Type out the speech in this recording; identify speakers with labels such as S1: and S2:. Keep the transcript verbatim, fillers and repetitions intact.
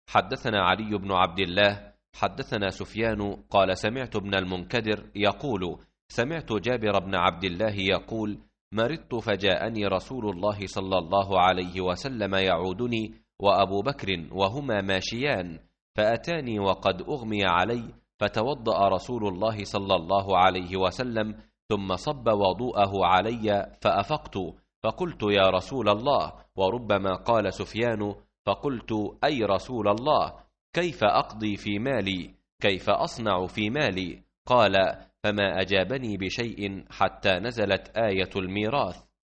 S1: حدثنا علي بن عبد الله حدثنا سفيان قال سمعت ابن المنكدر يقول سمعت جابر بن عبد الله يقول مرضت فجاءني رسول الله صلى الله عليه وسلم يعودني وأبو بكر وهما ماشيان، فأتاني وقد أغمي علي، فتوضأ رسول الله صلى الله عليه وسلم ثم صب وضوءه علي فأفقت، فقلت يا رسول الله، وربما قال سفيان فقلت أي رسول الله كيف أقضي في مالي، كيف أصنع في مالي؟ قال فما أجابني بشيء حتى نزلت آية الميراث.